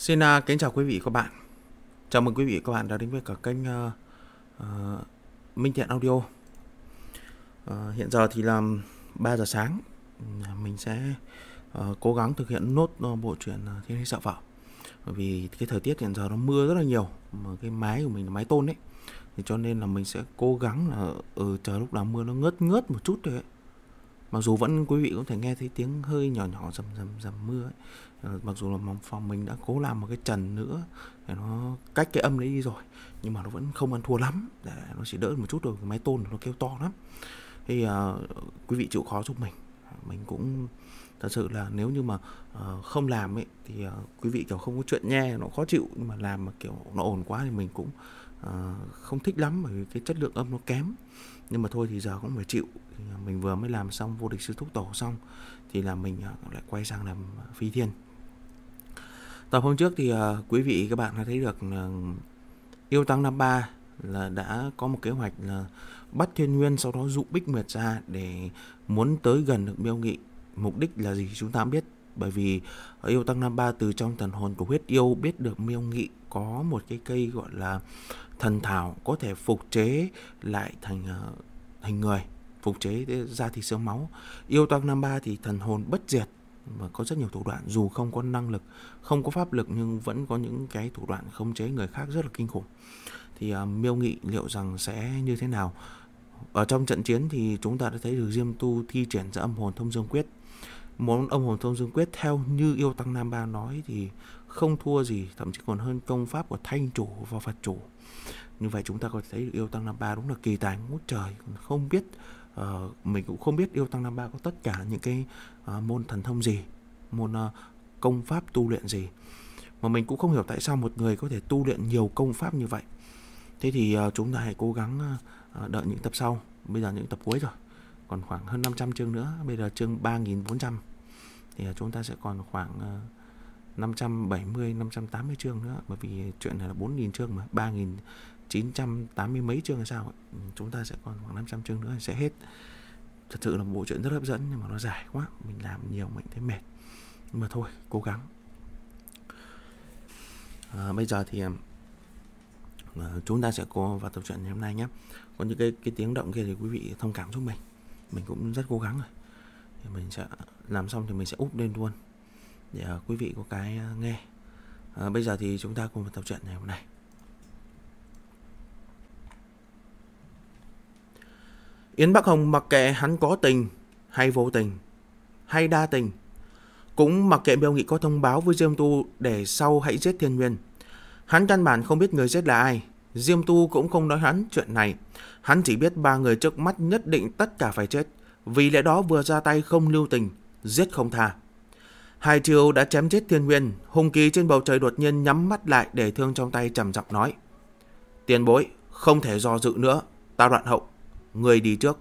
Xin kính chào quý vị và các bạn. Chào mừng quý vị và các bạn đã đến với cả kênh Minh Thiện Audio. Hiện giờ thì là 3 giờ sáng. Mình sẽ cố gắng thực hiện nốt bộ truyện Thiên Lý Sợ Vợ. Bởi vì cái thời tiết hiện giờ nó mưa rất là nhiều, mà cái mái của mình là mái tôn đấy, thì cho nên là mình sẽ cố gắng là chờ lúc nào mưa nó ngớt một chút thôi ấy. Mặc dù vẫn quý vị có thể nghe thấy tiếng hơi nhỏ nhỏ rầm mưa ấy. Mặc dù là phòng mình đã cố làm một cái trần nữa để nó cách cái âm đấy đi rồi, nhưng mà nó vẫn không ăn thua lắm, để nó chỉ đỡ một chút rồi. Cái mái tôn nó kêu to lắm, thì quý vị chịu khó giúp mình cũng thật sự là nếu như mà không làm ấy thì quý vị kiểu không có chuyện nghe nó khó chịu, nhưng mà làm mà kiểu nó ồn quá thì mình cũng không thích lắm, bởi vì cái chất lượng âm nó kém. Nhưng mà thôi thì giờ cũng phải chịu. Thì mình vừa mới làm xong Vô Địch Sư Thúc Tổ xong thì là mình lại quay sang làm Phi Thiên. Tập hôm trước thì quý vị các bạn đã thấy được Yêu Tăng Năm Ba là đã có một kế hoạch là bắt Thiên Nguyên, sau đó dụ Bích Nguyệt ra để muốn tới gần được Miêu Nghị. Mục đích là gì chúng ta không biết, bởi vì Yêu Tăng Năm Ba từ trong thần hồn của huyết yêu biết được Miêu Nghị có một cái cây gọi là thần thảo có thể phục chế lại thành hình người, phục chế ra thịt xương máu. Yêu Tăng Năm Ba thì thần hồn bất diệt và có rất nhiều thủ đoạn, dù không có năng lực, không có pháp lực, nhưng vẫn có những cái thủ đoạn khống chế người khác rất là kinh khủng. Thì Miêu Nghị liệu rằng sẽ như thế nào? Ở trong trận chiến thì chúng ta đã thấy được Diêm Tu thi triển ra âm hồn thông dương quyết. Món âm hồn thông dương quyết theo như Yêu Tăng Nam Ba nói thì không thua gì, thậm chí còn hơn công pháp của Thanh Chủ và Phật Chủ. Như vậy chúng ta có thể thấy được Yêu Tăng Nam Ba đúng là kỳ tài ngút trời. Không biết mình cũng không biết Yêu Tăng Nam Ba có tất cả những cái môn thần thông gì, môn công pháp tu luyện gì, mà mình cũng không hiểu tại sao một người có thể tu luyện nhiều công pháp như vậy. Thế thì chúng ta hãy cố gắng đợi những tập sau. Bây giờ những tập cuối rồi, còn khoảng hơn 500 chương nữa. Bây giờ chương 3400 thì chúng ta sẽ còn khoảng 570, 580 chương nữa. Bởi vì chuyện này là 4.000 chương mà, 3.980 mấy chương hay sao ấy. Chúng ta sẽ còn khoảng 500 chương nữa sẽ hết. Thật sự là một bộ truyện rất hấp dẫn, nhưng mà nó dài quá, mình làm nhiều mình thấy mệt. Nhưng mà thôi, cố gắng. Bây giờ thì chúng ta sẽ có vào tập truyện ngày hôm nay nhé. Còn những cái tiếng động kia thì quý vị thông cảm giúp mình cũng rất cố gắng rồi. Thì mình sẽ làm xong thì mình sẽ úp lên luôn để quý vị có cái nghe. Bây giờ thì chúng ta cùng vào tập truyện ngày hôm nay. Yến Bắc Hồng mặc kệ hắn có tình hay vô tình hay đa tình, cũng mặc kệ Miêu Nghị có thông báo với Diêm Tu để sau hãy giết Thiên Nguyên. Hắn căn bản không biết người giết là ai. Diêm Tu cũng không nói hắn chuyện này. Hắn chỉ biết ba người trước mắt nhất định tất cả phải chết, vì lẽ đó vừa ra tay không lưu tình, giết không tha. Hai chiêu đã chém chết Thiên Nguyên. Hùng Kỳ trên bầu trời đột nhiên nhắm mắt lại, để thương trong tay trầm giọng nói: Tiền bối, không thể do dự nữa, ta đoạn hậu, người đi trước.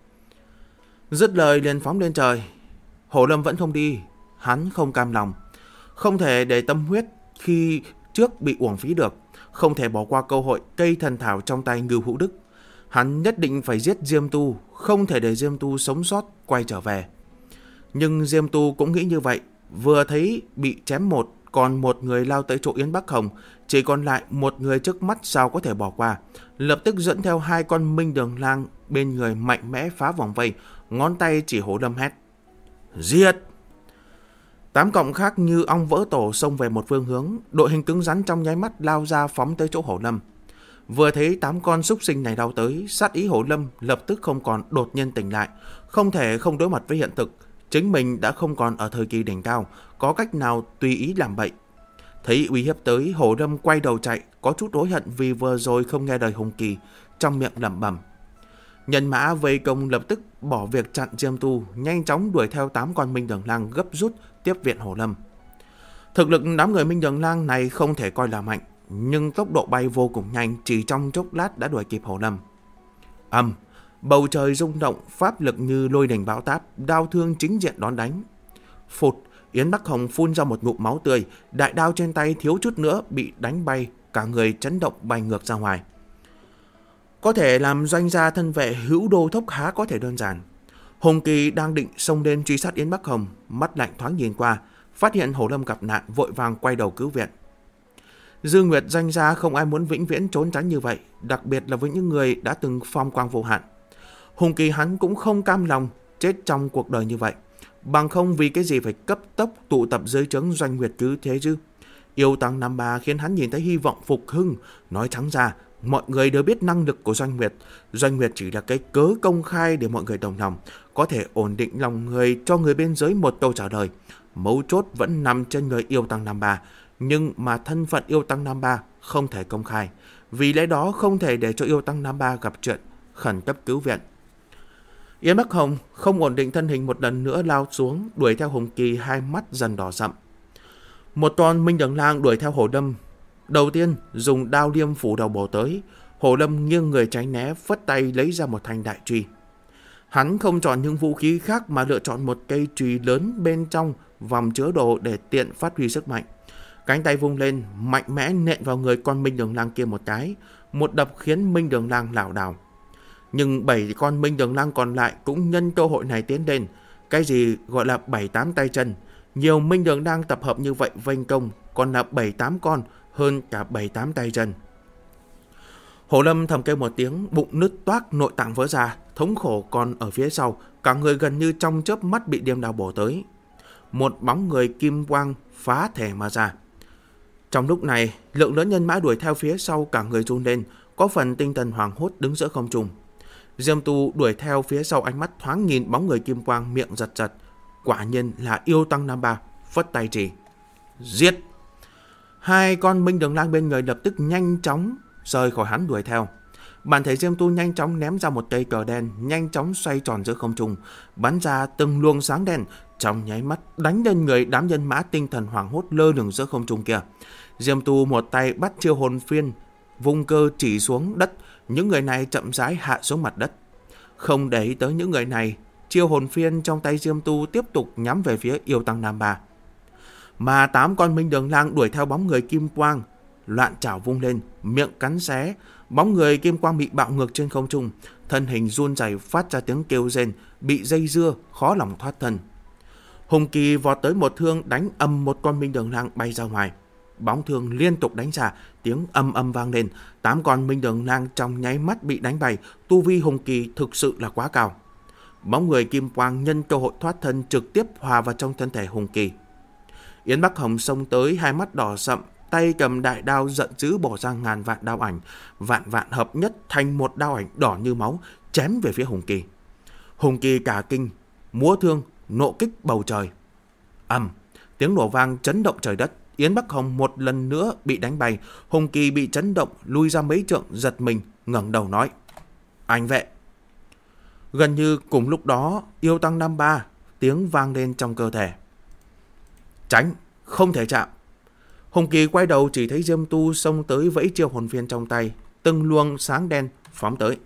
Dứt lời liền phóng lên trời. Hổ Lâm vẫn không đi. Hắn không cam lòng, không thể để tâm huyết khi trước bị uổng phí được, không thể bỏ qua cơ hội cây thần thảo trong tay Ngưu Hữu Đức. Hắn nhất định phải giết Diêm Tu, không thể để Diêm Tu sống sót quay trở về. Nhưng Diêm Tu cũng nghĩ như vậy. Vừa thấy bị chém một, còn một người lao tới chỗ Yến Bắc Hồng, chỉ còn lại một người trước mắt, sao có thể bỏ qua. Lập tức dẫn theo hai con Minh Đường Lang bên người mạnh mẽ phá vòng vây, ngón tay chỉ Hổ Lâm hét: Giết! 8 cọng khác như ong vỡ tổ xông về một phương hướng. Đội hình cứng rắn trong nháy mắt lao ra phóng tới chỗ Hổ Lâm. Vừa thấy 8 con súc sinh này lao tới, sát ý Hổ Lâm lập tức không còn, đột nhiên tỉnh lại, không thể không đối mặt với hiện thực. Chính mình đã không còn ở thời kỳ đỉnh cao, có cách nào tùy ý làm bậy. Thấy uy hiếp tới, Hổ Lâm quay đầu chạy, có chút hối hận vì vừa rồi không nghe lời Hùng Kỳ, trong miệng lẩm bẩm. Nhân mã vây công lập tức bỏ việc chặn Diêm Tu, nhanh chóng đuổi theo 8 con Minh Đường Lang gấp rút tiếp viện Hổ Lâm. Thực lực đám người Minh Đường Lang này không thể coi là mạnh, nhưng tốc độ bay vô cùng nhanh, chỉ trong chốc lát đã đuổi kịp Hổ Lâm. Bầu trời rung động, pháp lực như lôi đình bão táp, đao thương chính diện đón đánh. Phụt, Yến Bắc Hồng phun ra một ngụm máu tươi, đại đao trên tay thiếu chút nữa bị đánh bay, cả người chấn động bay ngược ra ngoài. Có thể làm doanh gia thân vệ hữu đô thốc há có thể đơn giản. Hùng Kỳ đang định xông lên truy sát Yến Bắc Hồng, mắt lạnh thoáng nhìn qua, phát hiện Hổ Lâm gặp nạn, vội vàng quay đầu cứu viện. Dư Nguyệt danh gia không ai muốn vĩnh viễn trốn tránh như vậy, đặc biệt là với những người đã từng phong quang vô hạn. Hùng Kỳ hắn cũng không cam lòng chết trong cuộc đời như vậy, bằng không vì cái gì phải cấp tốc tụ tập dưới trướng Doanh Nguyệt cứ thế chứ. Yêu Tăng Nam Ba khiến hắn nhìn thấy hy vọng phục hưng. Nói trắng ra, mọi người đều biết năng lực của Doanh Nguyệt. Doanh Nguyệt chỉ là cái cớ công khai để mọi người đồng lòng, có thể ổn định lòng người cho người bên dưới một câu trả lời. Mấu chốt vẫn nằm trên người Yêu Tăng Nam Ba, nhưng mà thân phận Yêu Tăng Nam Ba không thể công khai. Vì lẽ đó không thể để cho Yêu Tăng Nam Ba gặp chuyện khẩn cấp cứu viện. Yến Bắc Hồng không ổn định thân hình một lần nữa lao xuống, đuổi theo Hùng Kỳ, hai mắt dần đỏ sậm. Một con Minh Đường Lang đuổi theo Hồ Lâm. Đầu tiên dùng đao liêm phủ đầu bổ tới. Hồ Lâm nghiêng người tránh né, phất tay lấy ra một thanh đại chùy. Hắn không chọn những vũ khí khác mà lựa chọn một cây chùy lớn bên trong vòng chứa đồ để tiện phát huy sức mạnh. Cánh tay vung lên, mạnh mẽ nện vào người con Minh Đường Lang kia một cái. Một đập khiến Minh Đường Lang lảo đảo. Nhưng 7 con Minh Đường Lang còn lại cũng nhân cơ hội này tiến lên. Cái gì gọi là 7-8 tay chân? Nhiều Minh Đường Lang tập hợp như vậy vây công, còn là 7-8 con hơn cả 7-8 tay chân. Hồ Lâm thầm kêu một tiếng, bụng nứt toác, nội tạng vỡ ra, thống khổ còn ở phía sau, cả người gần như trong chớp mắt bị điềm đao bổ tới. Một bóng người kim quang phá thể mà ra. Trong lúc này, lượng lớn nhân mã đuổi theo phía sau, cả người run lên, có phần tinh thần hoảng hốt đứng giữa không trung. Diêm Tu đuổi theo phía sau, ánh mắt thoáng nhìn bóng người kim quang, miệng giật giật. Quả nhiên là Yêu Tăng Nam Ba, phất tay chỉ. Giết! Hai con Minh Đường Lang bên người lập tức nhanh chóng rời khỏi hắn đuổi theo. Bản thể Diêm Tu nhanh chóng ném ra một cây cờ đen, nhanh chóng xoay tròn giữa không trung, bắn ra từng luồng sáng đen, trong nháy mắt đánh lên người đám nhân mã tinh thần hoảng hốt lơ lửng giữa không trung kia. Diêm Tu một tay bắt chiêu hồn phiên, vung cơ chỉ xuống đất, những người này chậm rãi hạ xuống mặt đất. Không để ý tới những người này, chiêu hồn phiên trong tay Diêm Tu tiếp tục nhắm về phía Yêu Tăng Nam Ba. Mà 8 con Minh Đường Lang đuổi theo bóng người kim quang, loạn chảo vung lên, miệng cắn xé, bóng người kim quang bị bạo ngược trên không trung, thân hình run rẩy phát ra tiếng kêu rên, bị dây dưa, khó lòng thoát thân. Hùng Kỳ vọt tới một thương đánh ầm một con Minh Đường Lang bay ra ngoài. Bóng thương liên tục đánh ra, tiếng ầm ầm vang lên, 8 con Minh Đường Lang trong nháy mắt bị đánh bay, tu vi Hùng Kỳ thực sự là quá cao. Bóng người kim quang nhân cơ hội thoát thân trực tiếp hòa vào trong thân thể Hùng Kỳ. Yến Bắc Hồng xông tới, hai mắt đỏ sậm, tay cầm đại đao giận dữ bổ ra ngàn vạn đao ảnh, vạn vạn hợp nhất thành một đao ảnh đỏ như máu, chém về phía Hùng Kỳ. Hùng Kỳ cả kinh, múa thương, nộ kích bầu trời. Ầm, tiếng nổ vang chấn động trời đất. Yến Bắc Hồng một lần nữa bị đánh bay, Hùng Kỳ bị chấn động lui ra mấy trượng, giật mình ngẩng đầu nói: "Anh vệ!" Gần như cùng lúc đó, Yêu Tăng Nam Ba tiếng vang lên trong cơ thể. "Tránh, không thể chạm!" Hùng Kỳ quay đầu chỉ thấy Diêm Tu xông tới vẫy chiêu hồn phiên trong tay, từng luồng sáng đen phóng tới.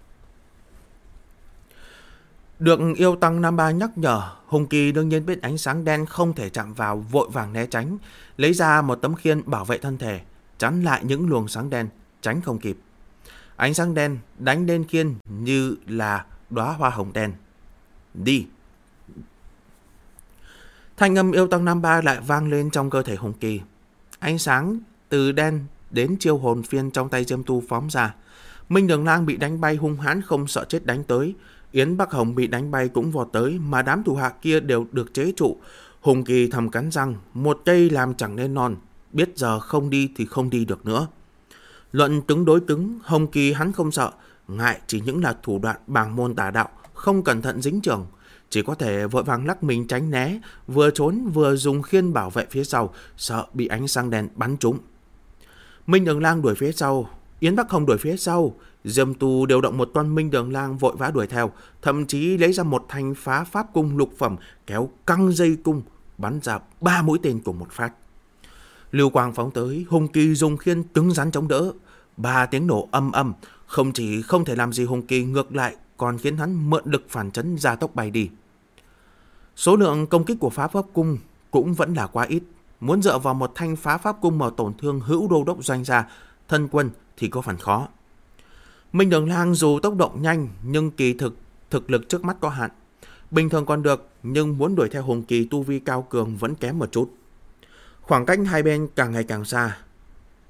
Được Yêu Tăng Nam Ba nhắc nhở, Hùng Kỳ đương nhiên biết ánh sáng đen không thể chạm vào, vội vàng né tránh, lấy ra một tấm khiên bảo vệ thân thể, chắn lại những luồng sáng đen, tránh không kịp. Ánh sáng đen đánh lên khiên như là đóa hoa hồng đen. Đi! Thanh âm Yêu Tăng Nam Ba lại vang lên trong cơ thể Hùng Kỳ. Ánh sáng từ đen đến chiêu hồn phiên trong tay Diêm Tu phóng ra. Minh Đường Lang bị đánh bay hung hãn không sợ chết đánh tới. Yến Bắc Hồng bị đánh bay cũng vọt tới, mà đám thủ hạ kia đều được chế trụ. Hùng Kỳ thầm cắn răng, một cây làm chẳng nên non, biết giờ không đi thì không đi được nữa. Luận cứng đối cứng, Hùng Kỳ hắn không sợ, ngại chỉ những là thủ đoạn bàng môn tà đạo, không cẩn thận dính chưởng, chỉ có thể vội vàng lắc mình tránh né, vừa trốn vừa dùng khiên bảo vệ phía sau, sợ bị ánh sáng đen bắn trúng. Minh Đường Lang đuổi phía sau, Yến Bắc Hồng đuổi phía sau, Diêm Tu điều động một con Minh Đường Lang vội vã đuổi theo, thậm chí lấy ra một thanh phá pháp cung lục phẩm, kéo căng dây cung, bắn ra 3 mũi tên cùng một phát. Lưu quang phóng tới, Hùng Kỳ dùng khiên cứng rắn chống đỡ, 3 tiếng nổ âm âm, không chỉ không thể làm gì Hùng Kỳ, ngược lại còn khiến hắn mượn lực phản chấn gia tốc bay đi. Số lượng công kích của phá pháp cung cũng vẫn là quá ít, muốn dựa vào một thanh phá pháp cung mà tổn thương hữu đô đốc Doanh gia thân quân thì có phần khó. Minh Đường Lang dù tốc độ nhanh nhưng kỳ thực lực trước mắt có hạn. Bình thường còn được, nhưng muốn đuổi theo Hùng Kỳ tu vi cao cường vẫn kém một chút. Khoảng cách hai bên càng ngày càng xa.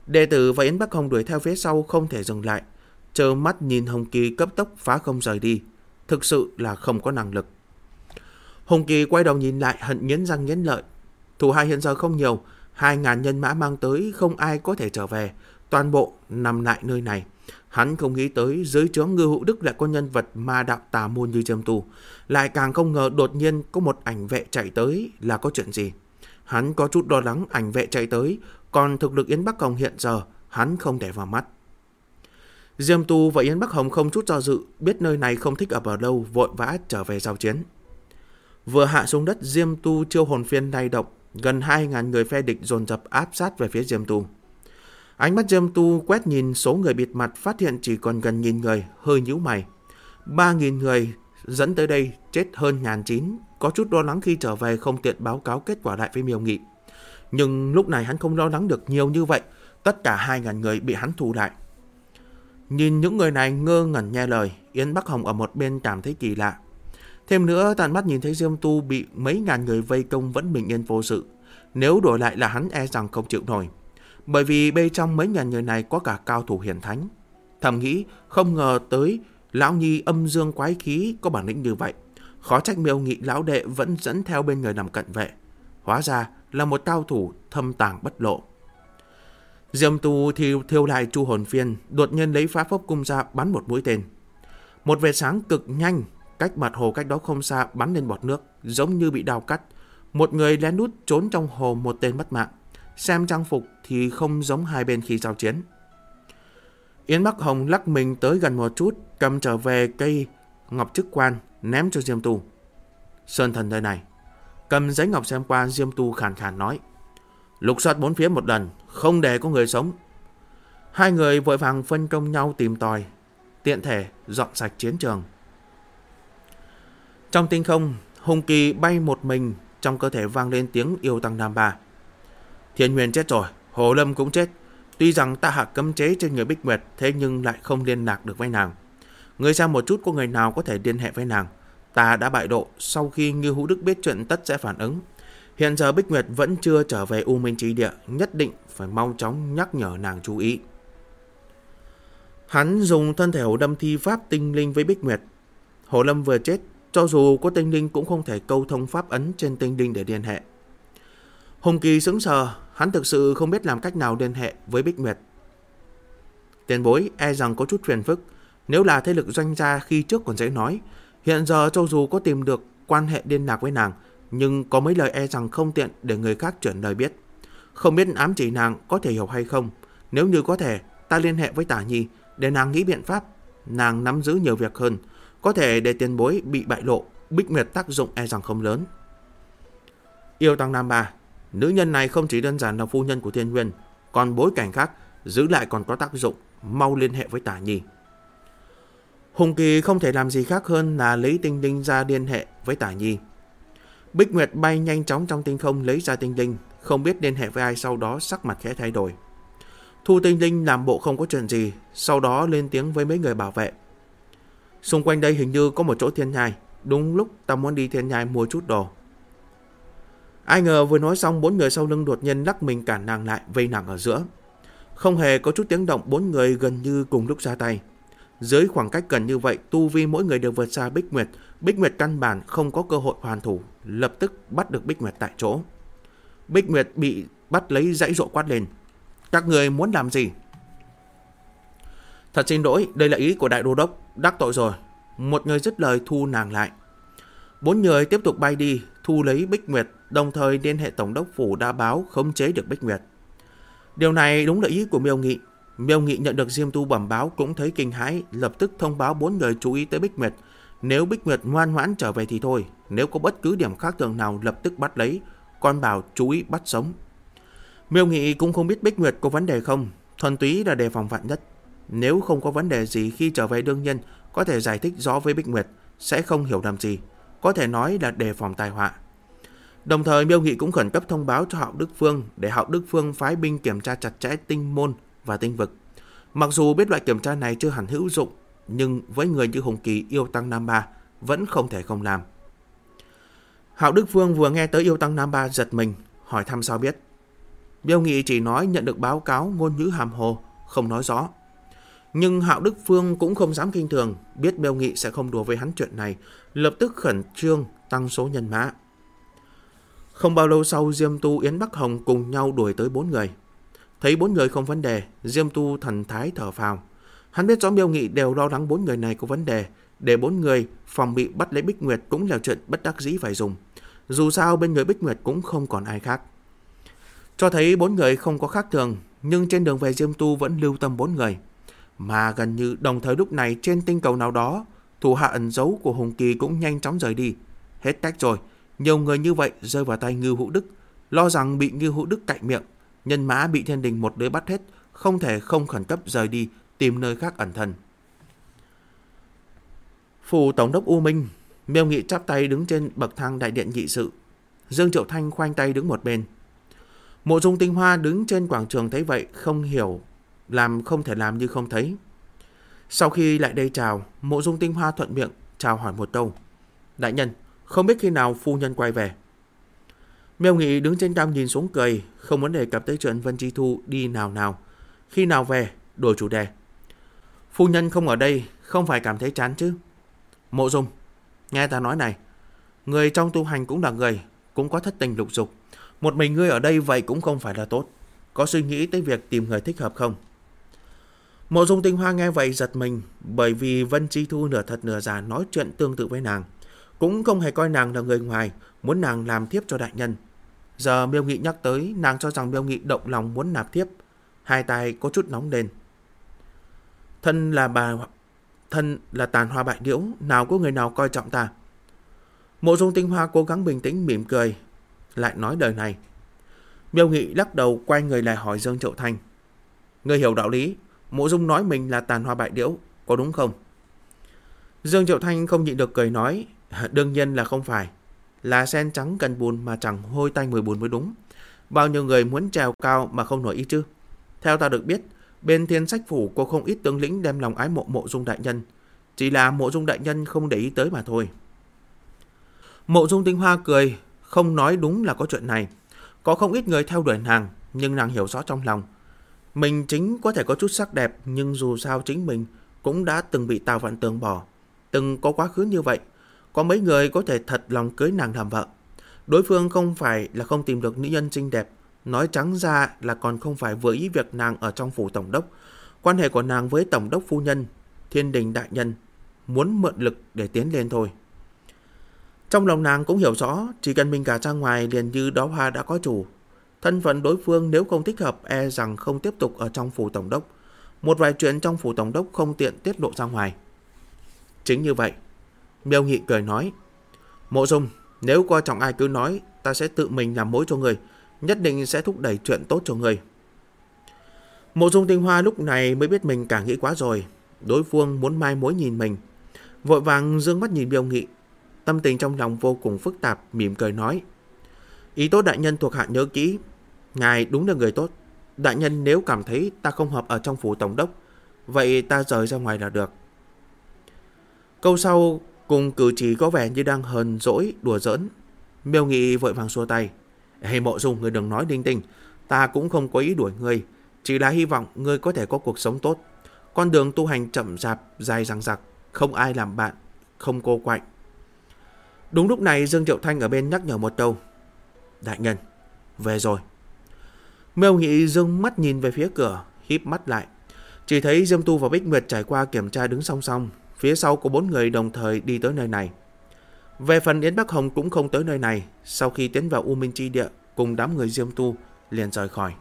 Đệ tử và Yến Bắc Hồng đuổi theo phía sau không thể dừng lại, trơ mắt nhìn Hồng Kỳ cấp tốc phá không rời đi, thực sự là không có năng lực. Hồng Kỳ quay đầu nhìn lại, hận nghiến răng nghiến lợi. Thủ hạ hiện giờ không nhiều, 2.000 nhân mã mang tới không ai có thể trở về, toàn bộ nằm lại nơi này. Hắn không nghĩ tới dưới trướng Ngư Hữu Đức lại có nhân vật ma đạo tà môn như Diêm Tu, lại càng không ngờ đột nhiên có một ảnh vệ chạy tới là có chuyện gì. Hắn có chút lo lắng ảnh vệ chạy tới, còn thực lực Yến Bắc Hồng hiện giờ hắn không để vào mắt. Diêm Tu và Yến Bắc Hồng không chút do dự, biết nơi này không thích ở lâu, vội vã trở về giao chiến. Vừa hạ xuống đất, Diêm Tu chiêu hồn phiên lay động, gần 2.000 người phe địch dồn dập áp sát về phía Diêm Tu. Ánh mắt Diêm Tu quét nhìn số người bịt mặt, phát hiện chỉ còn gần 1.000 người, hơi nhíu mày. 3.000 người dẫn tới đây chết hơn 1.900, có chút lo lắng khi trở về không tiện báo cáo kết quả lại với Miêu Nghị. Nhưng lúc này hắn không lo lắng được nhiều như vậy, tất cả 2.000 người bị hắn thu lại. Nhìn những người này ngơ ngẩn nghe lời, Yến Bắc Hồng ở một bên cảm thấy kỳ lạ. Thêm nữa, tận mắt nhìn thấy Diêm Tu bị mấy ngàn người vây công vẫn bình yên vô sự. Nếu đổi lại là hắn e rằng không chịu nổi. Bởi vì bên trong mấy ngàn người này có cả cao thủ hiển thánh. Thầm nghĩ, không ngờ tới lão nhi âm dương quái khí có bản lĩnh như vậy. Khó trách Miêu Nghị lão đệ vẫn dẫn theo bên người nằm cận vệ. Hóa ra là một cao thủ thâm tàng bất lộ. Diêm Tu thiêu lại chu hồn phiên, đột nhiên lấy phá phốc cung ra bắn một mũi tên. Một vệt sáng cực nhanh, cách mặt hồ cách đó không xa bắn lên bọt nước, giống như bị đao cắt. Một người lén nút trốn trong hồ, một tên mất mạng. Xem trang phục thì không giống hai bên khi giao chiến. Yến Bắc Hồng lắc mình tới gần một chút, cầm trở về cây ngọc chức quan, ném cho Diêm Tu. Sơn thần nơi này. Cầm giấy ngọc xem qua, Diêm Tu khàn khàn nói. Lục soát bốn phía một lần, không để có người sống. Hai người vội vàng phân công nhau tìm tòi, tiện thể dọn sạch chiến trường. Trong tinh không, Hùng Kỳ bay một mình, trong cơ thể vang lên tiếng yêu tăng nam ba. Thiên Huyền chết rồi, Hồ Lâm cũng chết. Tuy rằng ta hạ cấm chế trên người Bích Nguyệt, thế nhưng lại không liên lạc được với nàng. Người xem một chút có người nào có thể liên hệ với nàng. Ta đã bại độ, sau khi Ngư Hữu Đức biết chuyện tất sẽ phản ứng. Hiện giờ Bích Nguyệt vẫn chưa trở về U Minh Chi Địa, nhất định phải mau chóng nhắc nhở nàng chú ý. Hắn dùng thân thể Hồ Lâm thi pháp tinh linh với Bích Nguyệt. Hồ Lâm vừa chết, cho dù có tinh linh cũng không thể câu thông pháp ấn trên tinh linh để liên hệ. Hùng Kỳ sững sờ, hắn thực sự không biết làm cách nào liên hệ với Bích Nguyệt. Tiền bối e rằng có chút phiền phức, nếu là thế lực doanh gia khi trước còn dễ nói, hiện giờ cho dù có tìm được quan hệ liên lạc với nàng, nhưng có mấy lời e rằng không tiện để người khác chuyển lời biết. Không biết ám chỉ nàng có thể hiểu hay không. Nếu như có thể, ta liên hệ với Tả Nhi để nàng nghĩ biện pháp. Nàng nắm giữ nhiều việc hơn, có thể để tiền bối bị bại lộ, Bích Nguyệt tác dụng e rằng không lớn. Yêu tăng nam ba, nữ nhân này không chỉ đơn giản là phu nhân của Thiên Nguyên, còn bối cảnh khác giữ lại còn có tác dụng, mau liên hệ với Tả Nhi. Hùng Kỳ không thể làm gì khác hơn là lấy tinh linh ra liên hệ với Tả Nhi. Bích Nguyệt bay nhanh chóng trong tinh không lấy ra tinh linh, không biết liên hệ với ai, sau đó sắc mặt khẽ thay đổi. Thu tinh linh làm bộ không có chuyện gì, sau đó lên tiếng với mấy người bảo vệ. Xung quanh đây hình như có một chỗ thiên nhai, đúng lúc ta muốn đi thiên nhai mua chút đồ. Ai ngờ vừa nói xong, 4 người sau lưng đột nhiên lắc mình cản nàng lại, vây nàng ở giữa. Không hề có chút tiếng động, 4 người gần như cùng lúc ra tay. Dưới khoảng cách gần như vậy, tu vi mỗi người đều vượt xa Bích Nguyệt. Bích Nguyệt căn bản không có cơ hội hoàn thủ, lập tức bắt được Bích Nguyệt tại chỗ. Bích Nguyệt bị bắt lấy dãy dội quát lên. Các người muốn làm gì? Thật xin lỗi, đây là ý của đại đô đốc, đắc tội rồi. Một người dứt lời thu nàng lại. 4 người tiếp tục bay đi, thu lấy Bích Nguyệt, đồng thời liên hệ tổng đốc phủ đã báo khống chế được Bích Nguyệt. Điều này đúng là ý của Miêu Nghị. Miêu Nghị nhận được Diêm Tu bẩm báo cũng thấy kinh hãi, lập tức thông báo 4 người chú ý tới Bích Nguyệt. Nếu Bích Nguyệt ngoan ngoãn trở về thì thôi, nếu có bất cứ điểm khác thường nào lập tức bắt lấy, còn bảo chú ý bắt sống. Miêu Nghị cũng không biết Bích Nguyệt có vấn đề không, thuần túy là đề phòng vạn nhất. Nếu không có vấn đề gì khi trở về đương nhiên có thể giải thích rõ với Bích Nguyệt, sẽ không hiểu lầm gì, có thể nói là đề phòng tai họa. Đồng thời Miêu Nghị cũng khẩn cấp thông báo cho Hạo Đức Phương để Hạo Đức Phương phái binh kiểm tra chặt chẽ tinh môn và tinh vực. Mặc dù biết loại kiểm tra này chưa hẳn hữu dụng, nhưng với người như Hùng Kỳ, Yêu Tăng Nam Ba vẫn không thể không làm. Hạo Đức Phương vừa nghe tới Yêu Tăng Nam Ba giật mình, hỏi thăm sao biết. Miêu Nghị chỉ nói nhận được báo cáo, ngôn ngữ hàm hồ, không nói rõ. Nhưng Hạo Đức Phương cũng không dám kinh thường, biết Miêu Nghị sẽ không đùa với hắn chuyện này, lập tức khẩn trương tăng số nhân mã. Không bao lâu sau, Diêm Tu, Yến Bắc Hồng cùng nhau đuổi tới 4 người. Thấy 4 người không vấn đề, Diêm Tu thần thái thở phào. Hắn biết rõ Miêu Nghị đều lo lắng 4 người này có vấn đề, để 4 người phòng bị bắt lấy Bích Nguyệt cũng là chuyện bất đắc dĩ phải dùng. Dù sao bên người Bích Nguyệt cũng không còn ai khác. Cho thấy 4 người không có khác thường, nhưng trên đường về Diêm Tu vẫn lưu tâm 4 người. Mà gần như đồng thời lúc này trên tinh cầu nào đó, thủ hạ ẩn giấu của Hùng Kỳ cũng nhanh chóng rời đi. Hết cách rồi, nhiều người như vậy rơi vào tay Ngưu Hữu Đức, lo rằng bị Ngưu Hữu Đức cạy miệng, nhân mã bị Thiên Đình một lưới bắt hết, không thể không khẩn cấp rời đi tìm nơi khác ẩn thân. Phủ Tổng đốc U Minh, Miêu Nghị chắp tay đứng trên bậc thang đại điện nghị sự. Dương Triệu Thanh khoanh tay đứng một bên. Mộ Dung Tinh Hoa đứng trên quảng trường thấy vậy không hiểu, không thể làm như không thấy. Sau khi lại đây chào, Mộ Dung Tinh Hoa thuận miệng chào hỏi một câu: đại nhân, không biết khi nào phu nhân quay về. Miêu Nghị đứng trên cao nhìn xuống cười, không muốn đề cập tới chuyện Vân Chi Thu đi nào. Khi nào về, đổi chủ đề. Phu nhân không ở đây, không phải cảm thấy chán chứ? Mộ Dung, nghe ta nói này, người trong tu hành cũng là người, cũng có thất tình lục dục. Một mình ngươi ở đây vậy cũng không phải là tốt. Có suy nghĩ tới việc tìm người thích hợp không? Mộ Dung Tinh Hoa nghe vậy giật mình, bởi vì Vân Chi Thu nửa thật nửa giả nói chuyện tương tự với nàng, cũng không hề coi nàng là người ngoài, muốn nàng làm thiếp cho đại nhân. Giờ Miêu Nghị nhắc tới, nàng cho rằng Miêu Nghị động lòng muốn nạp thiếp, hai tay có chút nóng lên. Thân là tàn hoa bại liễu, nào có người nào coi trọng ta. Mộ Dung Tinh Hoa cố gắng bình tĩnh mỉm cười, lại nói lời này. Miêu Nghị lắc đầu quay người lại hỏi Dương Triệu Thanh: ngươi hiểu đạo lý, Mộ Dung nói mình là tàn hoa bại liễu, có đúng không? Dương Triệu Thanh không nhịn được cười nói: đương nhiên là không phải. Là sen trắng cần bùn mà chẳng hôi tanh mùi bùn mới đúng. Bao nhiêu người muốn trèo cao mà không nổi ý chứ? Theo ta được biết, bên Thiên Sách Phủ có không ít tướng lĩnh đem lòng ái mộ Mộ Dung đại nhân, chỉ là Mộ Dung đại nhân không để ý tới mà thôi. Mộ Dung Tinh Hoa cười, không nói đúng là có chuyện này. Có không ít người theo đuổi nàng, nhưng nàng hiểu rõ trong lòng. Mình chính có thể có chút sắc đẹp, nhưng dù sao chính mình cũng đã từng bị Tào Vạn Tường bỏ, từng có quá khứ như vậy. Có mấy người có thể thật lòng cưới nàng làm vợ. Đối phương không phải là không tìm được nữ nhân xinh đẹp, nói trắng ra là còn không phải vừa ý việc nàng ở trong phủ tổng đốc. Quan hệ của nàng với tổng đốc phu nhân, Thiên Đình đại nhân, muốn mượn lực để tiến lên thôi. Trong lòng nàng cũng hiểu rõ, chỉ cần mình gả ra ngoài liền như đóa hoa đã có chủ. Thân phận đối phương nếu không thích hợp e rằng không tiếp tục ở trong phủ tổng đốc. Một vài chuyện trong phủ tổng đốc không tiện tiết lộ ra ngoài. Chính như vậy, Miêu Nghị cười nói: Mộ Dung, nếu coi trọng ai cứ nói, ta sẽ tự mình làm mối cho người, nhất định sẽ thúc đẩy chuyện tốt cho người. Mộ Dung Tinh Hoa lúc này mới biết mình cả nghĩ quá rồi, đối phương muốn mai mối nhìn mình. Vội vàng dương mắt nhìn Miêu Nghị, tâm tình trong lòng vô cùng phức tạp, mỉm cười nói: ý tốt đại nhân thuộc hạ nhớ kỹ, ngài đúng là người tốt. Đại nhân nếu cảm thấy ta không hợp ở trong phủ tổng đốc, vậy ta rời ra ngoài là được. Câu sau cùng cử chỉ có vẻ như đang hờn dỗi, đùa giỡn. Miêu Nghị vội vàng xua tay: Ê Mộ Dung, ngươi đừng nói linh tinh, ta cũng không có ý đuổi ngươi, chỉ là hy vọng ngươi có thể có cuộc sống tốt. Con đường tu hành chậm rạp, dài dằng dặc, không ai làm bạn, không cô quạnh. Đúng lúc này Dương Triệu Thanh ở bên nhắc nhở một câu: đại nhân, về rồi. Miêu Nghị dương mắt nhìn về phía cửa, híp mắt lại, chỉ thấy Diêm Tu và Bích Nguyệt trải qua kiểm tra đứng song song. Phía sau có 4 người đồng thời đi tới nơi này. Về phần Yến Bắc Hồng cũng không tới nơi này. Sau khi tiến vào U Minh Chi Địa cùng đám người Diêm Tu liền rời khỏi.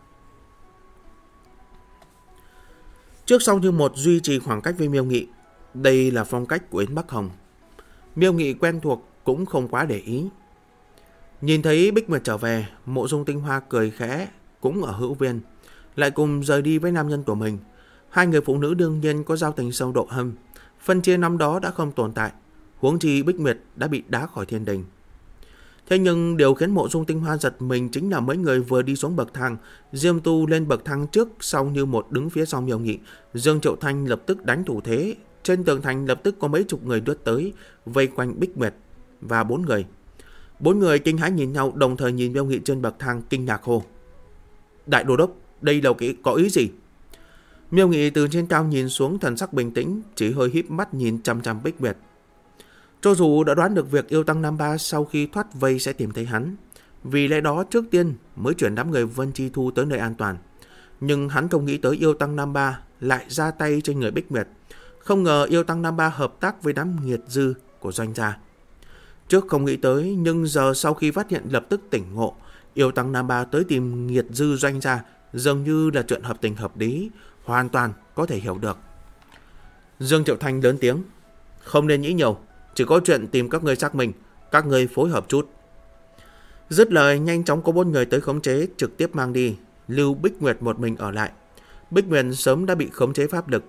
Trước sau như một duy trì khoảng cách với Miêu Nghị. Đây là phong cách của Yến Bắc Hồng. Miêu Nghị quen thuộc cũng không quá để ý. Nhìn thấy Bích Nguyệt trở về, Mộ Dung Tinh Hoa cười khẽ, cũng ở hữu viên, lại cùng rời đi với nam nhân của mình. Hai người phụ nữ đương nhiên có giao tình sâu độ hơn. Phân chia năm đó đã không tồn tại, huống chi Bích Nguyệt đã bị đá khỏi Thiên Đình. Thế nhưng điều khiến Mộ Dung Tinh Hoa giật mình chính là mấy người vừa đi xuống bậc thang, Diêm Tu lên bậc thang trước sau như một đứng phía sau Miêu Nghị. Dương Triệu Thanh lập tức đánh thủ thế, trên tường thành lập tức có mấy chục người lướt tới, vây quanh Bích Nguyệt và 4 người. 4 người kinh hãi nhìn nhau, đồng thời nhìn Miêu Nghị trên bậc thang kinh ngạc hô: Đại đô đốc, đây là có ý gì? Miêu Nghị từ trên cao nhìn xuống, thần sắc bình tĩnh, chỉ hơi híp mắt nhìn chằm chằm Bích Nguyệt. Cho dù đã đoán được việc yêu tăng Nam Ba sau khi thoát vây sẽ tìm thấy hắn, vì lẽ đó trước tiên mới chuyển đám người Vân Chi Thu tới nơi an toàn. Nhưng hắn không nghĩ tới yêu tăng Nam Ba lại ra tay trên người Bích Nguyệt. Không ngờ yêu tăng Nam Ba hợp tác với đám nghiệt dư của Doanh gia. Trước không nghĩ tới, nhưng giờ sau khi phát hiện lập tức tỉnh ngộ. Yêu tăng Nam Ba tới tìm nghiệt dư Doanh gia dường như là chuyện hợp tình hợp lý, hoàn toàn có thể hiểu được. Dương Triệu Thanh lớn tiếng: không nên nghĩ nhiều, chỉ có chuyện tìm các ngươi xác minh, các ngươi phối hợp chút. Dứt lời, nhanh chóng có 4 người tới khống chế, trực tiếp mang đi, lưu Bích Nguyệt một mình ở lại. Bích Nguyệt sớm đã bị khống chế pháp lực.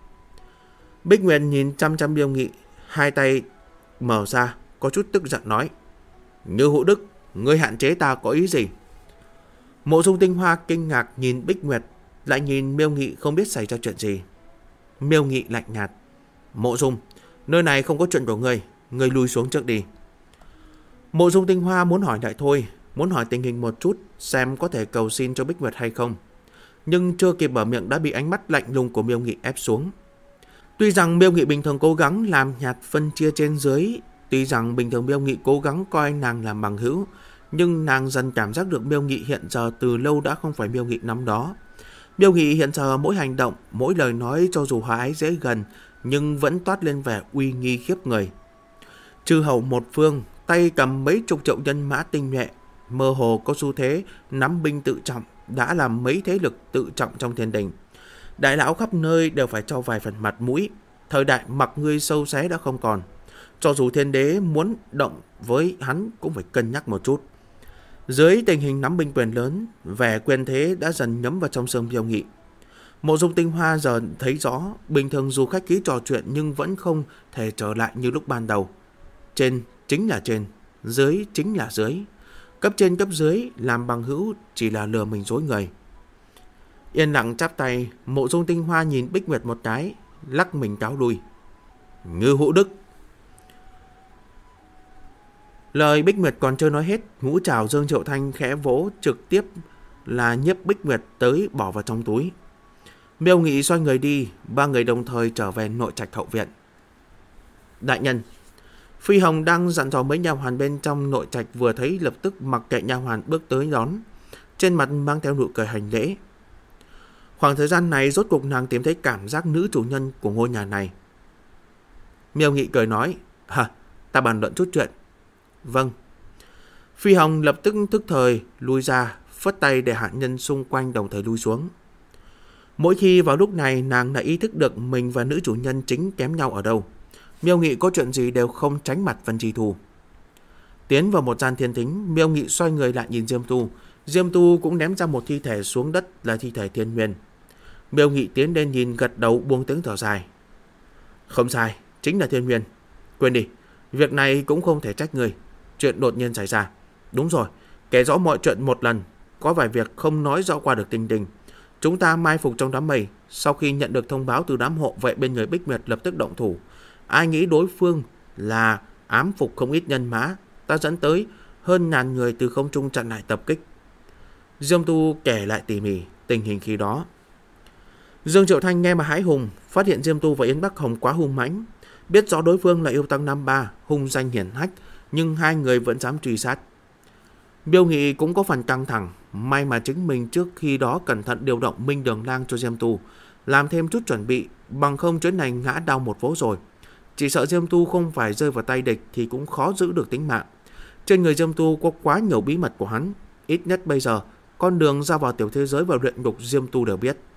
Bích Nguyệt nhìn chăm chăm Miêu Nghị, hai tay mở ra, có chút tức giận nói: Như Hữu Đức, ngươi hạn chế ta có ý gì? Mộ Dung Tinh Hoa kinh ngạc nhìn Bích Nguyệt, lại nhìn Miêu Nghị không biết xảy ra chuyện gì. Miêu Nghị lạnh nhạt: Mộ Dung, nơi này không có chuyện của ngươi lui xuống trước đi. Mộ Dung Tinh Hoa muốn hỏi lại thôi, muốn hỏi tình hình một chút, xem có thể cầu xin cho Bích Nguyệt hay không. Nhưng chưa kịp mở miệng đã bị ánh mắt lạnh lùng của Miêu Nghị ép xuống. Tuy rằng Miêu Nghị bình thường cố gắng làm nhạt phân chia trên dưới, Miêu Nghị cố gắng coi nàng làm bằng hữu, nhưng nàng dần cảm giác được Miêu Nghị hiện giờ từ lâu đã không phải Miêu Nghị năm đó. Miêu Nghị hiện giờ mỗi hành động, mỗi lời nói cho dù hòa ái dễ gần, nhưng vẫn toát lên vẻ uy nghi khiếp người. Chư hầu một phương, tay cầm mấy chục triệu nhân mã tinh nhuệ, mơ hồ có xu thế nắm binh tự trọng, đã làm mấy thế lực tự trọng trong thiên đình. Đại lão khắp nơi đều phải cho vài phần mặt mũi. Thời đại mặc ngươi sâu xé đã không còn. Cho dù thiên đế muốn động với hắn cũng phải cân nhắc một chút. Dưới tình hình nắm binh quyền lớn, vẻ quyền thế đã dần nhấm vào trong xương Miêu Nghị. Mộ Dung Tinh Hoa giờ thấy rõ, bình thường dù khách khí trò chuyện nhưng vẫn không thể trở lại như lúc ban đầu. Trên chính là trên, dưới chính là dưới. Cấp trên cấp dưới làm bằng hữu chỉ là lừa mình dối người. Yên lặng chắp tay, Mộ Dung Tinh Hoa nhìn Bích Nguyệt một cái, lắc mình cáo lui. Ngư Hữu Đức. Lời Bích Nguyệt còn chưa nói hết, ngũ trảo Dương Triệu Thanh khẽ vỗ, trực tiếp là nhếp Bích Nguyệt tới bỏ vào trong túi. Miêu Nghị xoay người đi, 3 người đồng thời trở về nội trạch hậu viện. Đại nhân, Phi Hồng đang dặn dò mấy nha hoàn bên trong nội trạch vừa thấy lập tức mặc kệ nha hoàn bước tới đón, trên mặt mang theo nụ cười hành lễ. Khoảng thời gian này rốt cuộc nàng tìm thấy cảm giác nữ chủ nhân của ngôi nhà này. Miêu Nghị cười nói: ta bàn luận chút chuyện. Vâng. Phi Hồng lập tức thức thời lui ra, phất tay để hạ nhân xung quanh đồng thời lui xuống. Mỗi khi vào lúc này nàng đã ý thức được mình và nữ chủ nhân chính kém nhau ở đâu. Miêu Nghị có chuyện gì đều không tránh mặt Vân Chi Thu. Tiến vào một gian thiên thính, Miêu Nghị xoay người lại nhìn Diêm Tu. Diêm Tu cũng ném ra một thi thể xuống đất, là thi thể Thiên Nguyên. Miêu Nghị tiến lên nhìn, gật đầu buông tiếng thở dài. Không sai, chính là Thiên Nguyên. Quên đi, việc này cũng không thể trách người. Chuyện đột nhiên xảy ra. Đúng rồi, kể rõ mọi chuyện một lần. Có vài việc không nói rõ qua được tình hình. Chúng ta mai phục trong đám mây. Sau khi nhận được thông báo từ đám hộ vệ bên người Bích Nguyệt lập tức động thủ. Ai nghĩ đối phương là ám phục không ít nhân mã, ta dẫn tới hơn 1000 người từ không trung chặn lại tập kích. Diêm Tu kể lại tỉ mỉ tình hình khi đó. Dương Triệu Thanh nghe mà hãi hùng, phát hiện Diêm Tu và Yến Bắc Hồng quá hung mãnh, biết rõ đối phương là yêu tăng Nam Ba, hung danh hiển hách, nhưng hai người vẫn dám truy sát. Miêu Nghị cũng có phần căng thẳng, may mà chính mình trước khi đó cẩn thận điều động Minh Đường Lang cho Diêm Tu, làm thêm chút chuẩn bị, bằng không chuyến này ngã đau một vố rồi. Chỉ sợ Diêm Tu không phải rơi vào tay địch thì cũng khó giữ được tính mạng. Trên người Diêm Tu có quá nhiều bí mật của hắn, ít nhất bây giờ con đường ra vào tiểu thế giới và luyện ngục Diêm Tu đều biết.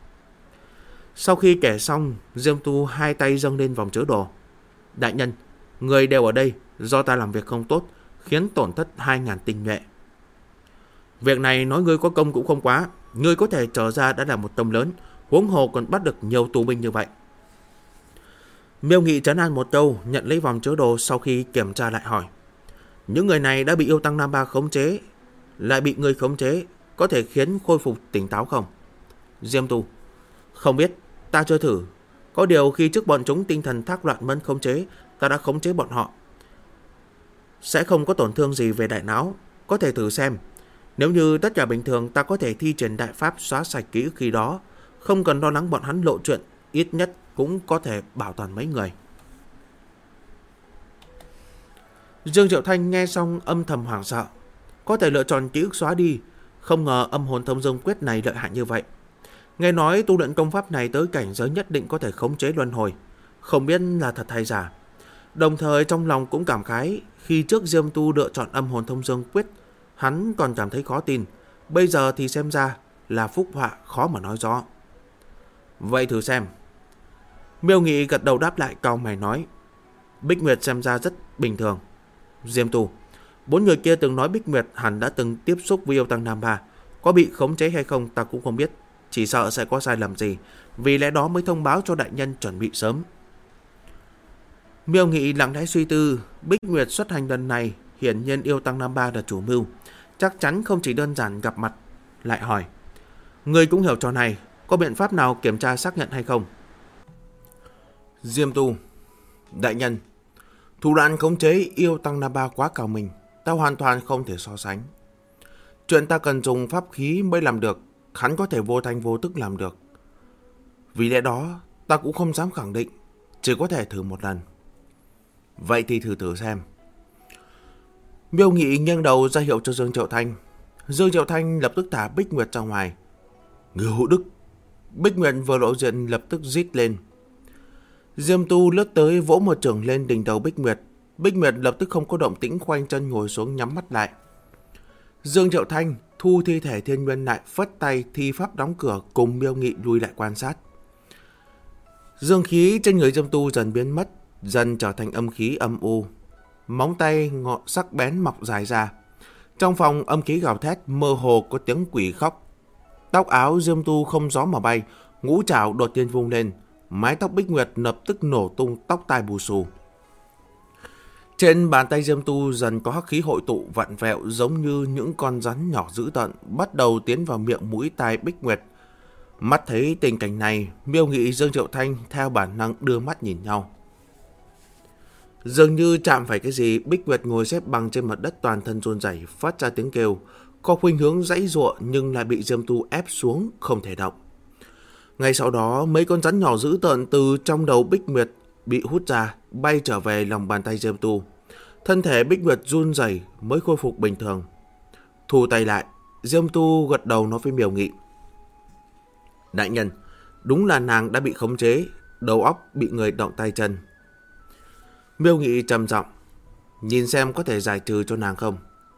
Sau khi kể xong, Diêm Tu hai tay dâng lên vòng chứa đồ. Đại nhân, người đều ở đây, do ta làm việc không tốt, khiến tổn thất 2000 tinh nhuệ. Việc này nói ngươi có công cũng không quá, ngươi có thể trở ra đã là một công lớn, huống hồ còn bắt được nhiều tù binh như vậy. Miêu Nghị trấn an một câu, nhận lấy vòng chứa đồ, sau khi kiểm tra lại hỏi: những người này đã bị yêu tăng Nam Ba khống chế, lại bị ngươi khống chế, có thể khiến khôi phục tỉnh táo không? Diêm Tu: không biết, ta chưa thử. Có điều khi trước bọn chúng tinh thần thác loạn mẫn khống chế, ta đã khống chế bọn họ, sẽ không có tổn thương gì về đại não, có thể thử xem. Nếu như tất cả bình thường, ta có thể thi triển đại pháp xóa sạch ký ức khi đó. Không cần lo lắng bọn hắn lộ chuyện, ít nhất cũng có thể bảo toàn mấy người. Dương Triệu Thanh nghe xong âm thầm hoảng sợ. Có thể lựa chọn ký ức xóa đi, không ngờ âm hồn thông dương quyết này lợi hại như vậy. Nghe nói tu luyện công pháp này tới cảnh giới nhất định có thể khống chế luân hồi, không biết là thật hay giả. Đồng thời trong lòng cũng cảm khái, khi trước Diêm Tu lựa chọn âm hồn thông dương quyết, hắn còn cảm thấy khó tin, bây giờ thì xem ra là phúc họa khó mà nói rõ. Vậy thử xem. Miêu Nghị gật đầu đáp lại, cau mày nói, Bích Nguyệt xem ra rất bình thường. Diêm Tu, 4 người kia từng nói Bích Nguyệt hẳn đã từng tiếp xúc với yêu tăng Nam Ba, có bị khống chế hay không ta cũng không biết, chỉ sợ sẽ có sai lầm gì, vì lẽ đó mới thông báo cho đại nhân chuẩn bị sớm. Miêu Nghị lặng lẽ suy tư, Bích Nguyệt xuất hành lần này hiển nhiên yêu tăng Nam Ba là chủ mưu, chắc chắn không chỉ đơn giản gặp mặt. Lại hỏi, người cũng hiểu trò này, có biện pháp nào kiểm tra xác nhận hay không? Diêm Tu, đại nhân, thủ đoạn khống chế yêu tăng Nam Ba quá cao mình, ta hoàn toàn không thể so sánh. Chuyện ta cần dùng pháp khí mới làm được, hắn có thể vô thanh vô tức làm được. Vì lẽ đó ta cũng không dám khẳng định, chỉ có thể thử một lần. Vậy thì thử xem. Miêu Nghị nghiêng đầu ra hiệu cho Dương Triệu Thanh. Dương Triệu Thanh lập tức thả Bích Nguyệt ra ngoài. Người hữu đức. Bích Nguyệt vừa lộ diện lập tức rít lên. Diêm Tu lướt tới vỗ một chưởng lên đỉnh đầu Bích Nguyệt. Bích Nguyệt lập tức không có động tĩnh, khoanh chân ngồi xuống nhắm mắt lại. Dương Triệu Thanh thu thi thể Thiên Nguyên lại, phất tay thi pháp đóng cửa, cùng Miêu Nghị lùi lại quan sát. Dương khí trên người Diêm Tu dần biến mất, dần trở thành âm khí âm u. Móng tay ngọn sắc bén mọc dài ra. Trong phòng âm khí gào thét, mơ hồ có tiếng quỷ khóc. Tóc áo Diêm Tu không gió mà bay, ngũ trảo đột nhiên vung lên, mái tóc Bích Nguyệt lập tức nổ tung, tóc tai bù xù. Trên bàn tay Diêm Tu dần có hắc khí hội tụ vặn vẹo, giống như những con rắn nhỏ dữ tợn, bắt đầu tiến vào miệng mũi tai Bích Nguyệt. Mắt thấy tình cảnh này, Miêu Nghị, Dương Triệu Thanh theo bản năng đưa mắt nhìn nhau. Dường như chạm phải cái gì, Bích Nguyệt ngồi xếp bằng trên mặt đất, toàn thân run rẩy, phát ra tiếng kêu, có khuynh hướng giãy giụa nhưng lại bị Diêm Tu ép xuống, không thể động. Ngay sau đó, mấy con rắn nhỏ dữ tợn từ trong đầu Bích Nguyệt bị hút ra, bay trở về lòng bàn tay Diêm Tu. Thân thể Bích Nguyệt run rẩy mới khôi phục bình thường. Thu tay lại, Diêm Tu gật đầu nói với Miêu Nghị. Đại nhân, đúng là nàng đã bị khống chế, đầu óc bị người động tay chân. Miêu Nghị trầm giọng, nhìn xem có thể giải trừ cho nàng không.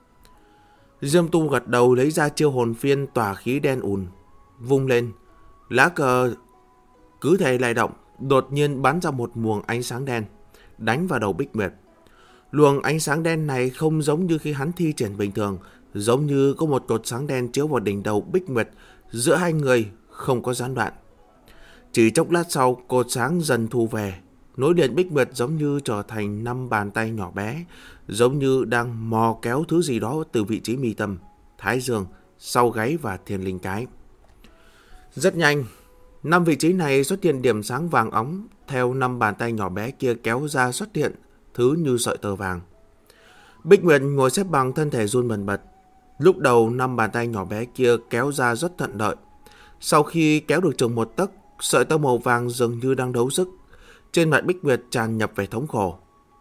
Diêm Tu gật đầu, lấy ra chiêu hồn phiên tỏa khí đen ùn, vung lên, lá cờ cứ thế lay động, đột nhiên bắn ra một luồng ánh sáng đen, đánh vào đầu Bích Nguyệt. Luồng ánh sáng đen này không giống như khi hắn thi triển bình thường, giống như có một cột sáng đen chiếu vào đỉnh đầu Bích Nguyệt, giữa hai người không có gián đoạn. Chỉ chốc lát sau, cột sáng dần thu về, nối liền Bích Nguyệt giống như trở thành 5 bàn tay nhỏ bé, giống như đang mò kéo thứ gì đó từ vị trí mi tâm, thái dương, sau gáy và thiên linh cái. Rất nhanh, 5 vị trí này xuất hiện điểm sáng vàng óng, theo 5 bàn tay nhỏ bé kia kéo ra xuất hiện thứ như sợi tơ vàng. Bích Nguyệt ngồi xếp bằng, thân thể run bần bật. Lúc đầu 5 bàn tay nhỏ bé kia kéo ra rất thuận lợi. Sau khi kéo được chừng 1 tấc, sợi tơ màu vàng dường như đang đấu sức. Trên mặt Bích Nguyệt tràn nhập vẻ thống khổ.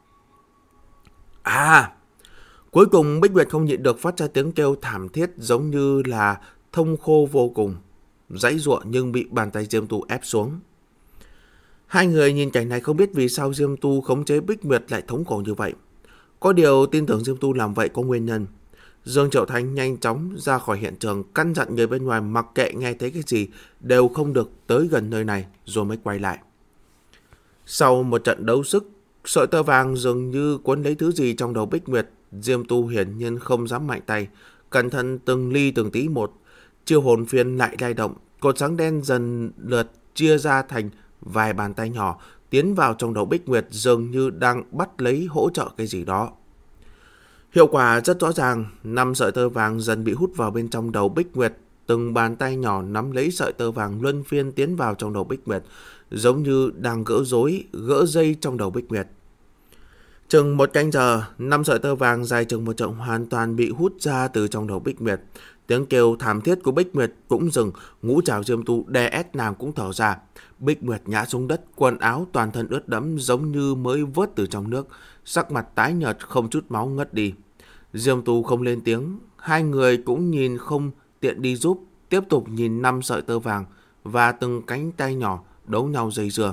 Cuối cùng Bích Nguyệt không nhịn được phát ra tiếng kêu thảm thiết, giống như là thông khô vô cùng, giãy giụa nhưng bị bàn tay Diêm Tu ép xuống. Hai người nhìn cảnh này không biết vì sao Diêm Tu khống chế Bích Nguyệt lại thống khổ như vậy. Có điều tin tưởng Diêm Tu làm vậy có nguyên nhân. Dương Triệu Thanh nhanh chóng ra khỏi hiện trường, căn dặn người bên ngoài mặc kệ nghe thấy cái gì đều không được tới gần nơi này, rồi mới quay lại. Sau một trận đấu sức, sợi tơ vàng dường như cuốn lấy thứ gì trong đầu Bích Nguyệt. Diêm Tu hiển nhiên không dám mạnh tay, cẩn thận từng ly từng tí một. Chiêu hồn phiên lại lay động, cột sáng đen dần lượt chia ra thành vài bàn tay nhỏ, tiến vào trong đầu Bích Nguyệt, dường như đang bắt lấy hỗ trợ cái gì đó. Hiệu quả rất rõ ràng, 5 sợi tơ vàng dần bị hút vào bên trong đầu Bích Nguyệt. Từng bàn tay nhỏ nắm lấy sợi tơ vàng luân phiên tiến vào trong đầu Bích Nguyệt, giống như đang gỡ rối, gỡ dây trong đầu Bích Nguyệt. Chừng một canh giờ, 5 sợi tơ vàng dài chừng một trượng hoàn toàn bị hút ra từ trong đầu Bích Nguyệt. Tiếng kêu thảm thiết của Bích Nguyệt cũng dừng, ngũ trảo Diêm Tu đè ép nàng cũng thở ra. Bích Nguyệt ngã xuống đất, quần áo toàn thân ướt đẫm giống như mới vớt từ trong nước, sắc mặt tái nhợt không chút máu ngất đi. Diêm Tu không lên tiếng, hai người cũng nhìn không tiện đi giúp, tiếp tục nhìn 5 sợi tơ vàng và từng cánh tay nhỏ đấu nhau dây dưa.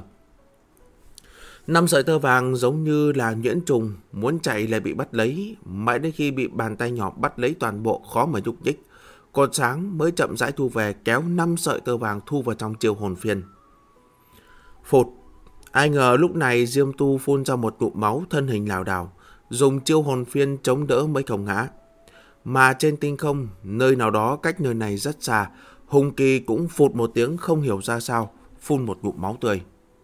5 sợi tơ vàng giống như là nhuyễn trùng, muốn chạy lại bị bắt lấy, mãi đến khi bị bàn tay nhỏ bắt lấy toàn bộ khó mà nhúc nhích. Cột sáng mới chậm rãi thu về, kéo 5 sợi tơ vàng thu vào trong chiêu hồn phiên. Phụt, ai ngờ lúc này Diêm Tu phun ra một ngụm máu, thân hình lảo đảo, dùng chiêu hồn phiên chống đỡ mới không ngã. Mà trên tinh không, nơi nào đó cách nơi này rất xa, Hùng Kỳ cũng phụt một tiếng không hiểu ra sao, phun một ngụm máu tươi.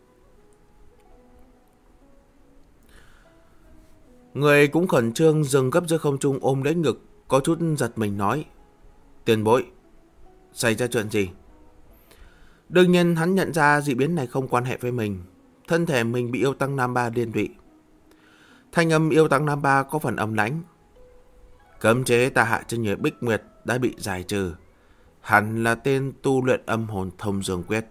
Người cũng khẩn trương dừng gấp giữa không trung ôm lấy ngực, có chút giật mình nói: Tiền bối, xảy ra chuyện gì? Đương nhiên hắn nhận ra dị biến này không quan hệ với mình. Thân thể mình bị yêu tăng Nam Ba liên lụy. Thanh âm yêu tăng Nam Ba có phần âm lãnh. Cấm chế ta hạ trên người Bích Nguyệt đã bị giải trừ. Hẳn là tên tu luyện âm hồn thông dương quyết.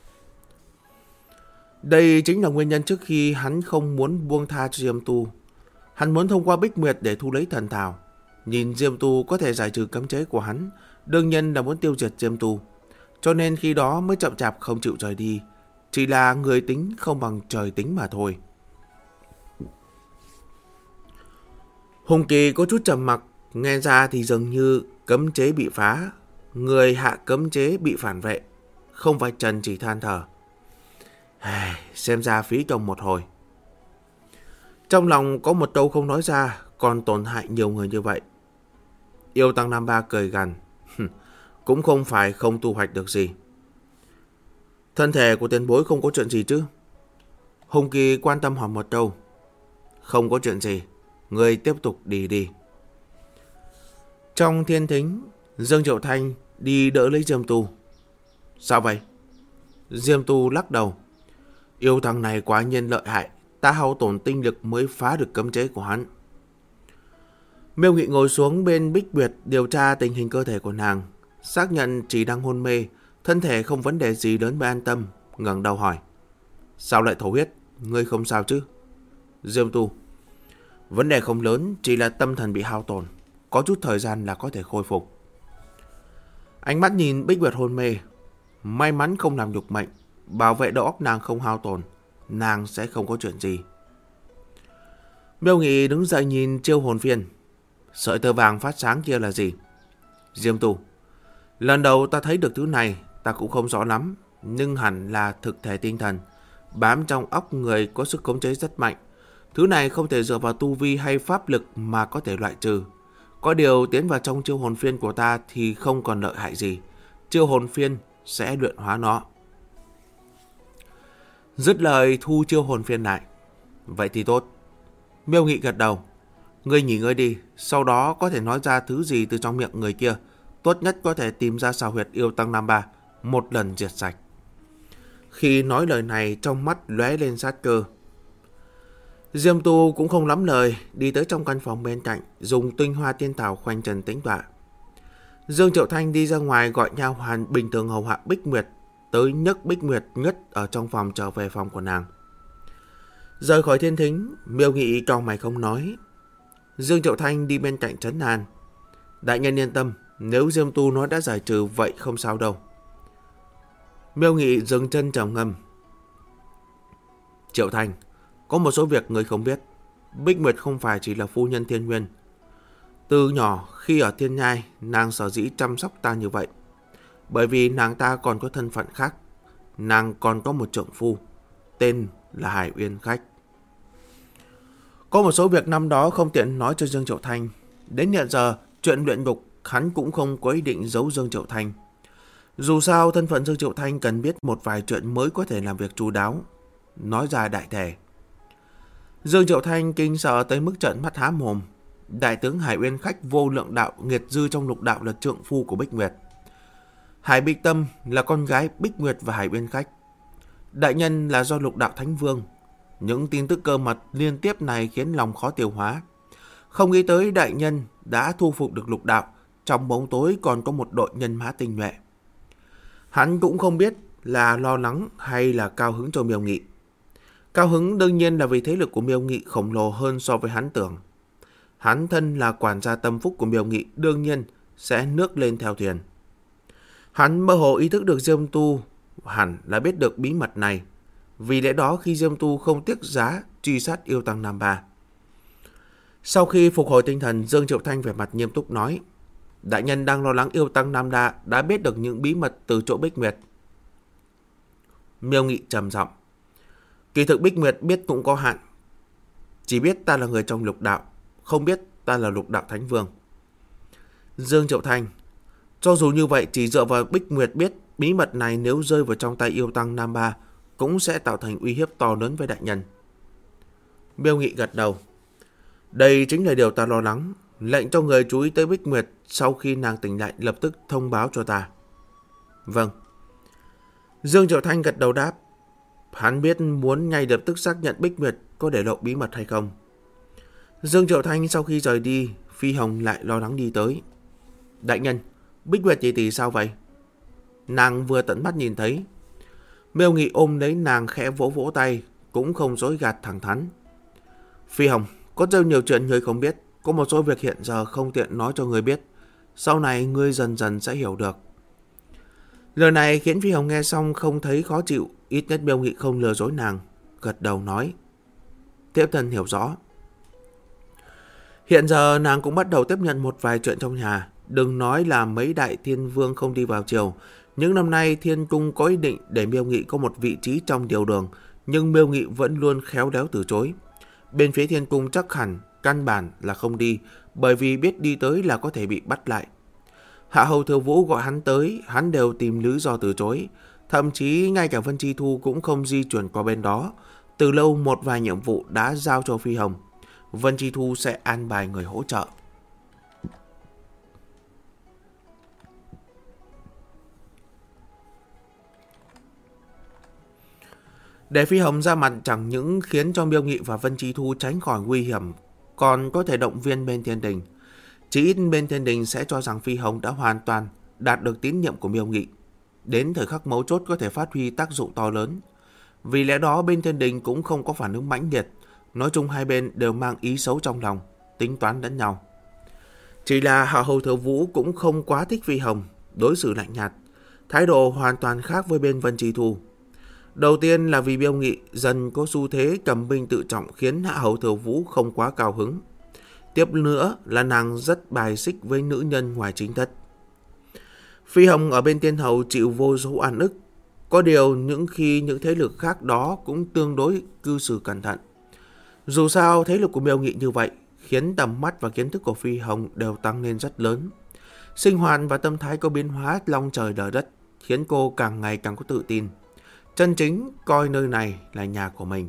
Đây chính là nguyên nhân trước khi hắn không muốn buông tha cho Diêm Tu. Hắn muốn thông qua Bích Nguyệt để thu lấy thần thảo. Nhìn Diêm Tu có thể giải trừ cấm chế của hắn, đương nhiên là muốn tiêu diệt Diêm Tu. Cho nên khi đó mới chậm chạp không chịu rời đi. Chỉ là người tính không bằng trời tính mà thôi. Hùng Kỳ có chút trầm mặc, nghe ra thì dường như cấm chế bị phá, người hạ cấm chế bị phản vệ. Không phải Trần chỉ than thở. Xem ra phí công một hồi. Trong lòng có một câu không nói ra, còn tổn hại nhiều người như vậy. Yêu Tăng Nam Ba cười gằn. Cũng không phải không thu hoạch được gì. Thân thể của tiền bối không có chuyện gì chứ? Hùng Kỳ quan tâm hỏi một câu. Không có chuyện gì, người tiếp tục đi đi. Trong thiên thính, Dương Triệu Thanh đi đỡ lấy Diêm Tu. Sao vậy? Diêm Tu lắc đầu. Yêu thằng này quá nhiên lợi hại, ta hao tổn tinh lực mới phá được cấm chế của hắn. Miêu Nghị ngồi xuống bên Bích Nguyệt điều tra tình hình cơ thể của nàng, xác nhận chỉ đang hôn mê, thân thể không vấn đề gì lớn mới an tâm, ngẩng đầu hỏi. Sao lại thổ huyết? Ngươi không sao chứ? Diêm Tu. Vấn đề không lớn, chỉ là tâm thần bị hao tổn, có chút thời gian là có thể khôi phục. Ánh mắt nhìn Bích Nguyệt hôn mê, may mắn không làm nhục mệnh, bảo vệ đầu óc nàng không hao tổn, nàng sẽ không có chuyện gì. Miêu Nghị đứng dậy nhìn chiêu hồn phiên. Sợi tơ vàng phát sáng kia là gì? Diêm Tu. Lần đầu ta thấy được thứ này, ta cũng không rõ lắm, nhưng hẳn là thực thể tinh thần, bám trong óc người có sức khống chế rất mạnh. Thứ này không thể dựa vào tu vi hay pháp lực mà có thể loại trừ. Có điều tiến vào trong chiêu hồn phiên của ta thì không còn lợi hại gì. Chiêu hồn phiên sẽ luyện hóa nó. Dứt lời thu chiêu hồn phiên lại. Vậy thì tốt. Miêu Nghị gật đầu. Ngươi nghỉ ngơi đi, sau đó có thể nói ra thứ gì từ trong miệng người kia. Tốt nhất có thể tìm ra xào huyệt yêu tăng Nam Ba, một lần diệt sạch. Khi nói lời này, trong mắt lóe lên sát cơ. Diêm Tu cũng không lắm lời, đi tới trong căn phòng bên cạnh, dùng tinh hoa tiên thảo khoanh chân tĩnh tọa. Dương Triệu Thanh đi ra ngoài gọi nha hoàn bình thường hầu hạ Bích Nguyệt, tới nhấc Bích Nguyệt ngất ở trong phòng trở về phòng của nàng. Rời khỏi thiên thính, Miêu Nghị cau mày không nói. Dương Triệu Thanh đi bên cạnh trấn an. Đại nhân yên tâm, nếu Diêm Tu nói đã giải trừ vậy không sao đâu. Miêu Nghị dừng chân trầm ngâm. Triệu Thanh, có một số việc người không biết. Bích Nguyệt không phải chỉ là phu nhân Thiên Nguyên. Từ nhỏ khi ở Thiên Nhai, nàng sở dĩ chăm sóc ta như vậy. Bởi vì nàng ta còn có thân phận khác. Nàng còn có một trượng phu, tên là Hải Uyên Khách. Có một số việc năm đó không tiện nói cho Dương Triệu Thanh. Đến hiện giờ, chuyện luyện ngục hắn cũng không có ý định giấu Dương Triệu Thanh. Dù sao, thân phận Dương Triệu Thanh cần biết một vài chuyện mới có thể làm việc chu đáo. Nói ra đại thể. Dương Triệu Thanh kinh sợ tới mức trợn mắt há mồm. Đại tướng Hải Uyên Khách vô lượng đạo nghiệt dư trong lục đạo là trượng phu của Bích Nguyệt. Hải Bích Tâm là con gái Bích Nguyệt và Hải Uyên Khách. Đại nhân là do lục đạo Thánh Vương. Những tin tức cơ mật liên tiếp này khiến lòng khó tiêu hóa. Không nghĩ tới đại nhân đã thu phục được Lục Đạo, trong bóng tối còn có một đội nhân mã tinh nhuệ. Hắn cũng không biết là lo lắng hay là cao hứng cho Miêu Nghị. Cao hứng đương nhiên là vì thế lực của Miêu Nghị khổng lồ hơn so với hắn tưởng. Hắn thân là quản gia tâm phúc của Miêu Nghị, đương nhiên sẽ nước lên theo thuyền. Hắn mơ hồ ý thức được Diêm Tu hẳn là biết được bí mật này. Vì lẽ đó khi Diêm Tu không tiếc giá truy sát yêu tăng Nam Ba. Sau khi phục hồi tinh thần, Dương Triệu Thanh vẻ mặt nghiêm túc nói: đại nhân đang lo lắng yêu tăng Nam Đa đã biết được những bí mật từ chỗ Bích Nguyệt. Miêu Nghị trầm giọng: kỳ thực Bích Nguyệt biết cũng có hạn. Chỉ biết ta là người trong Lục Đạo, không biết ta là Lục Đạo Thánh Vương. Dương Triệu Thanh: cho dù như vậy, chỉ dựa vào Bích Nguyệt biết bí mật này nếu rơi vào trong tay yêu tăng Nam Ba cũng sẽ tạo thành uy hiếp to lớn với đại nhân. Miêu Nghị gật đầu: đây chính là điều ta lo lắng. Lệnh cho người chú ý tới Bích Nguyệt, sau khi nàng tỉnh lại lập tức thông báo cho ta. Vâng. Dương Triệu Thanh gật đầu đáp. Hắn biết muốn ngay lập tức xác nhận Bích Nguyệt có để lộ bí mật hay không. Dương Triệu Thanh sau khi rời đi, Phi Hồng lại lo lắng đi tới. Đại nhân, Bích Nguyệt tỷ tỷ sao vậy? Nàng vừa tận mắt nhìn thấy. Miêu Nghị ôm lấy nàng khẽ vỗ vỗ tay, cũng không dối gạt thẳng thắn. Phi Hồng, có rất nhiều chuyện ngươi không biết, có một số việc hiện giờ không tiện nói cho ngươi biết. Sau này ngươi dần dần sẽ hiểu được. Lời này khiến Phi Hồng nghe xong không thấy khó chịu, ít nhất Miêu Nghị không lừa dối nàng, gật đầu nói. Tiếp thân hiểu rõ. Hiện giờ nàng cũng bắt đầu tiếp nhận một vài chuyện trong nhà. Đừng nói là mấy đại thiên vương không đi vào triều. Những năm nay Thiên Cung có ý định để Miêu Nghị có một vị trí trong điều đường, nhưng Miêu Nghị vẫn luôn khéo léo từ chối. Bên phía Thiên Cung chắc hẳn căn bản là không đi, bởi vì biết đi tới là có thể bị bắt lại. Hạ Hầu Thừa Vũ gọi hắn tới, hắn đều tìm lý do từ chối. Thậm chí ngay cả Vân Chi Thu cũng không di chuyển qua bên đó. Từ lâu một vài nhiệm vụ đã giao cho Phi Hồng. Vân Chi Thu sẽ an bài người hỗ trợ. Để Phi Hồng ra mặt chẳng những khiến cho Miêu Nghị và Vân Chi Thu tránh khỏi nguy hiểm, còn có thể động viên bên Thiên Đình. Chỉ ít bên Thiên Đình sẽ cho rằng Phi Hồng đã hoàn toàn đạt được tín nhiệm của Miêu Nghị. Đến thời khắc mấu chốt có thể phát huy tác dụng to lớn. Vì lẽ đó bên Thiên Đình cũng không có phản ứng mãnh liệt. Nói chung hai bên đều mang ý xấu trong lòng, tính toán lẫn nhau. Chỉ là Hạ Hầu Thừa Vũ cũng không quá thích Phi Hồng, đối xử lạnh nhạt, thái độ hoàn toàn khác với bên Vân Chi Thu. Đầu tiên là vì Miêu Nghị dần có xu thế cầm binh tự trọng khiến Hạ Hầu Thừa Vũ không quá cao hứng. Tiếp nữa là nàng rất bài xích với nữ nhân ngoài chính thất. Phi Hồng ở bên Tiên Hầu chịu vô số oan ức. Có điều những khi những thế lực khác đó cũng tương đối cư xử cẩn thận. Dù sao thế lực của Miêu Nghị như vậy khiến tầm mắt và kiến thức của Phi Hồng đều tăng lên rất lớn. Sinh hoạt và tâm thái có biến hóa long trời lở đất, khiến cô càng ngày càng có tự tin. Chân chính coi nơi này là nhà của mình.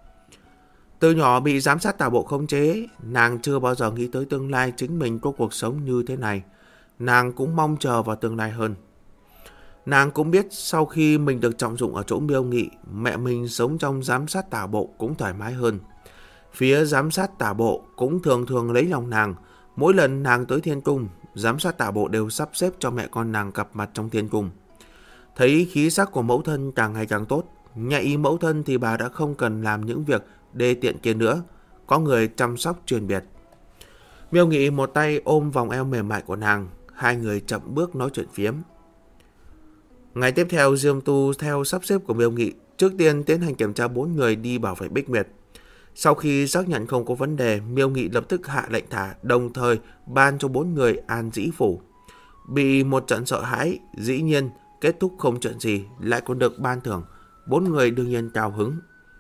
Từ nhỏ bị giám sát tà bộ khống chế, nàng chưa bao giờ nghĩ tới tương lai chính mình có cuộc sống như thế này. Nàng cũng mong chờ vào tương lai hơn. Nàng cũng biết sau khi mình được trọng dụng ở chỗ Miêu Nghị, mẹ mình sống trong giám sát tà bộ cũng thoải mái hơn. Phía giám sát tà bộ cũng thường thường lấy lòng nàng. Mỗi lần nàng tới Thiên Cung, giám sát tà bộ đều sắp xếp cho mẹ con nàng gặp mặt trong Thiên Cung. Thấy khí sắc của mẫu thân càng ngày càng tốt, nhà ý mẫu thân thì bà đã không cần làm những việc đê tiện kia nữa, có người chăm sóc chuyên biệt. Miêu Nghị một tay ôm vòng eo mềm mại của nàng, hai người chậm bước nói chuyện phiếm. Ngày tiếp theo, Diêm Tu theo sắp xếp của Miêu Nghị, trước tiên tiến hành kiểm tra 4 người đi bảo vệ Bích Nguyệt. Sau khi xác nhận không có vấn đề, Miêu Nghị lập tức hạ lệnh thả, đồng thời ban cho 4 người an dĩ phủ. Bị một trận sợ hãi, dĩ nhiên kết thúc không chuyện gì, lại còn được ban thưởng. 4 người đương nhiên cao hứng.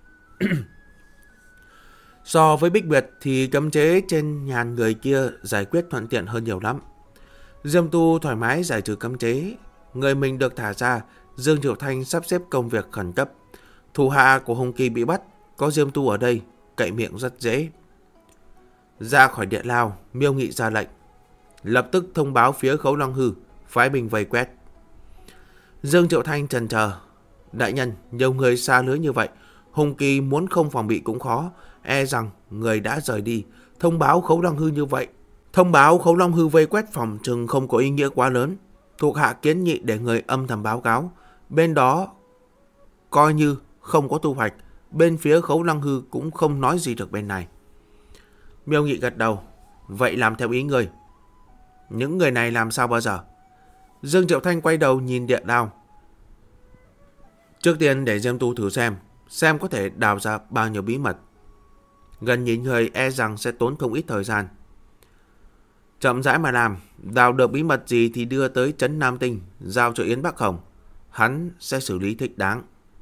So với Bích Nguyệt thì cấm chế trên nhàn người kia giải quyết thuận tiện hơn nhiều lắm. Diêm Tu thoải mái giải trừ cấm chế. Người mình được thả ra, Dương Triệu Thanh sắp xếp công việc khẩn cấp. Thủ hạ của Hồng Kỳ bị bắt, có Diêm Tu ở đây, cậy miệng rất dễ. Ra khỏi địa lao, Miêu Nghị ra lệnh. Lập tức thông báo phía Khấu Long Hư, phái binh vây quét. Dương Triệu Thanh chần chờ. Đại nhân, nhiều người xa lưới như vậy, Hùng Kỳ muốn không phòng bị cũng khó, e rằng người đã rời đi. Thông báo Khấu Long Hư như vậy, thông báo Khấu Long Hư vây quét phòng chừng không có ý nghĩa quá lớn. Thuộc hạ kiến nghị để người âm thầm báo cáo, bên đó coi như không có thu hoạch, bên phía Khấu Long Hư cũng không nói gì được bên này. Miêu Nghị gật đầu, vậy làm theo ý người. Những người này làm sao bao giờ? Dương Triệu Thanh quay đầu nhìn địa đao. Trước tiên để Diêm Tu thử xem có thể đào ra bao nhiêu bí mật. Gần nhìn người e rằng sẽ tốn không ít thời gian. Chậm rãi mà làm, đào được bí mật gì thì đưa tới trấn Nam Tinh, giao cho Yến Bắc Hồng. Hắn sẽ xử lý thích đáng.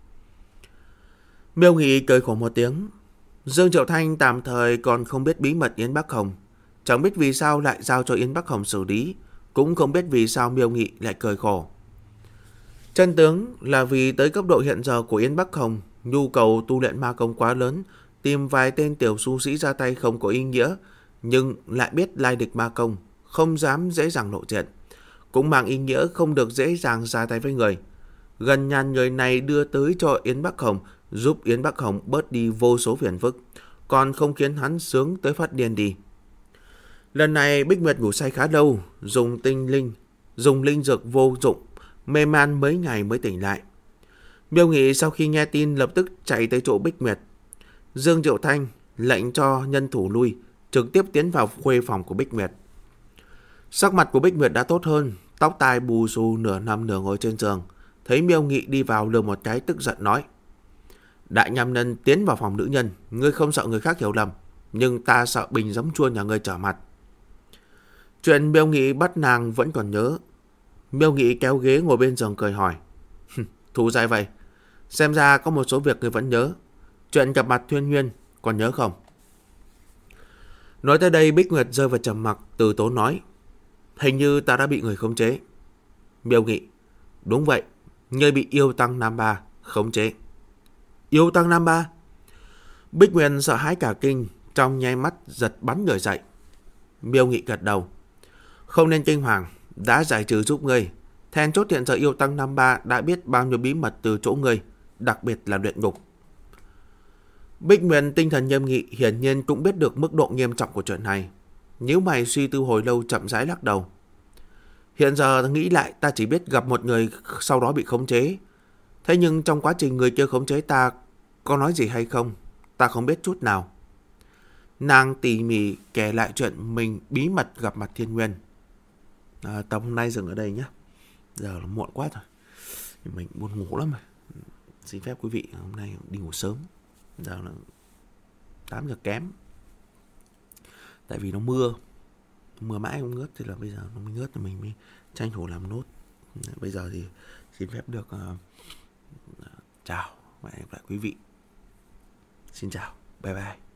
Miêu Nghị cười khổ một tiếng. Dương Triệu Thanh tạm thời còn không biết bí mật Yến Bắc Hồng. Chẳng biết vì sao lại giao cho Yến Bắc Hồng xử lý, cũng không biết vì sao Miêu Nghị lại cười khổ. Chân tướng là vì tới cấp độ hiện giờ của Yến Bắc Hồng, nhu cầu tu luyện ma công quá lớn, tìm vài tên tiểu su sĩ ra tay không có ý nghĩa, nhưng lại biết lai địch ma công, không dám dễ dàng lộ diện, cũng mang ý nghĩa không được dễ dàng ra tay với người. Gần nhàn người này đưa tới cho Yến Bắc Hồng, giúp Yến Bắc Hồng bớt đi vô số phiền phức, còn không khiến hắn sướng tới phát điên đi. Lần này Bích Nguyệt ngủ say khá lâu, dùng linh dược vô dụng, mê man mấy ngày mới tỉnh lại. Miêu Nghị sau khi nghe tin lập tức chạy tới chỗ Bích Nguyệt. Dương Triệu Thanh lệnh cho nhân thủ lui, trực tiếp tiến vào khuê phòng của Bích Nguyệt. Sắc mặt của Bích Nguyệt đã tốt hơn, tóc tai bù xù nửa nằm nửa ngồi trên giường. Thấy Miêu Nghị đi vào lườm một cái tức giận nói: Đại Nham Nhân tiến vào phòng nữ nhân, ngươi không sợ người khác hiểu lầm, nhưng ta sợ bình giấm chua nhà ngươi trở mặt. Chuyện Miêu Nghị bắt nàng vẫn còn nhớ. Miêu Nghị kéo ghế ngồi bên giường cười hỏi: Thú dại vậy, xem ra có một số việc ngươi vẫn nhớ. Chuyện gặp mặt Thuyên Huyên còn nhớ không? Nói tới đây Bích Nguyệt rơi vào trầm mặc, từ tốn nói: Hình như ta đã bị người khống chế. Miêu Nghị: Đúng vậy, ngươi bị yêu tăng Nam Ba khống chế. Yêu tăng Nam Ba? Bích Nguyệt sợ hãi cả kinh, trong nháy mắt giật bắn người dậy. Miêu Nghị gật đầu: Không nên kinh hoàng, đã giải trừ giúp ngươi. Then chốt hiện giờ yêu tăng Nam Ba đã biết bao nhiêu bí mật từ chỗ ngươi, đặc biệt là luyện ngục. Bích Nguyệt tinh thần nghiêm nghị, hiển nhiên cũng biết được mức độ nghiêm trọng của chuyện này. Nhíu mày suy tư hồi lâu, chậm rãi lắc đầu. Hiện giờ nghĩ lại, ta chỉ biết gặp một người sau đó bị khống chế. Thế nhưng trong quá trình người kia khống chế ta có nói gì hay không, ta không biết chút nào. Nàng tỉ mỉ kể lại chuyện mình bí mật gặp mặt Thiên Nguyên. Tập hôm nay dừng ở đây nhé. Giờ là muộn quá rồi, mình buồn ngủ lắm rồi. Xin phép quý vị hôm nay đi ngủ sớm. Giờ là 8 giờ kém. Tại vì nó mưa mãi không ngớt, thì là bây giờ nó mới ngớt thì mình mới tranh thủ làm nốt. Bây giờ thì xin phép được chào và hẹn gặp lại quý vị. Xin chào, bye bye.